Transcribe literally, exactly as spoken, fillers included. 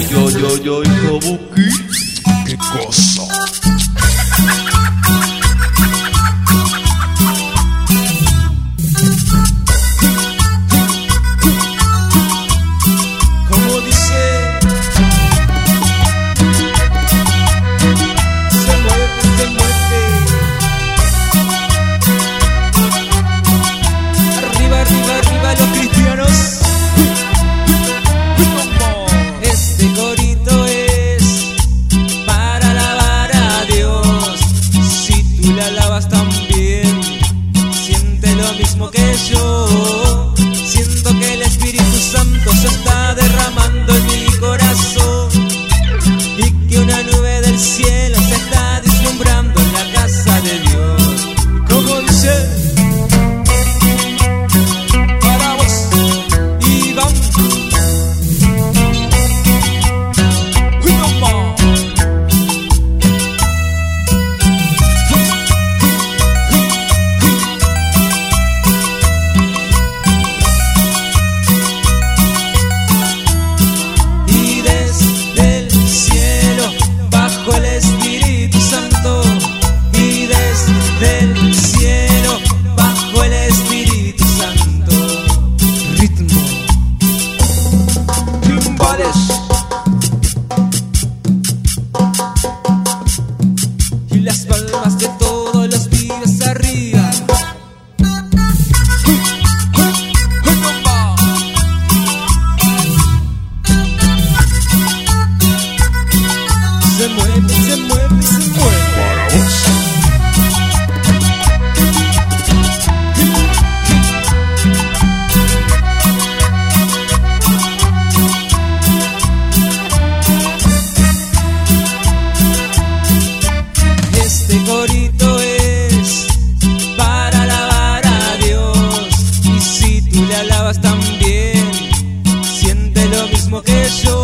Ay, ay, ay, ay, Kabuki. ¿Qué cosa? Como dice, se mueve, se mueve. Arriba, arriba, arriba los cristianos. Este corito es para alabar a Dios. Si tú le alabas también, siente lo mismo que yo. Siento que el Espíritu Santo se está derramando en mi corazón y que una nube del cielo se está deslumbrando en la casa de Dios. Como dice, para vos, Iván. Y desde el cielo bajó el Espíritu Santo. Y desde el cielo bajó el Espíritu Santo. Ritmo, timbales y las palmas de todos los pibes arriba. Se mueve, se mueve, se mueve. Para vos. Este corito es para alabar a Dios. Y si tú le alabas también, siente lo mismo que yo.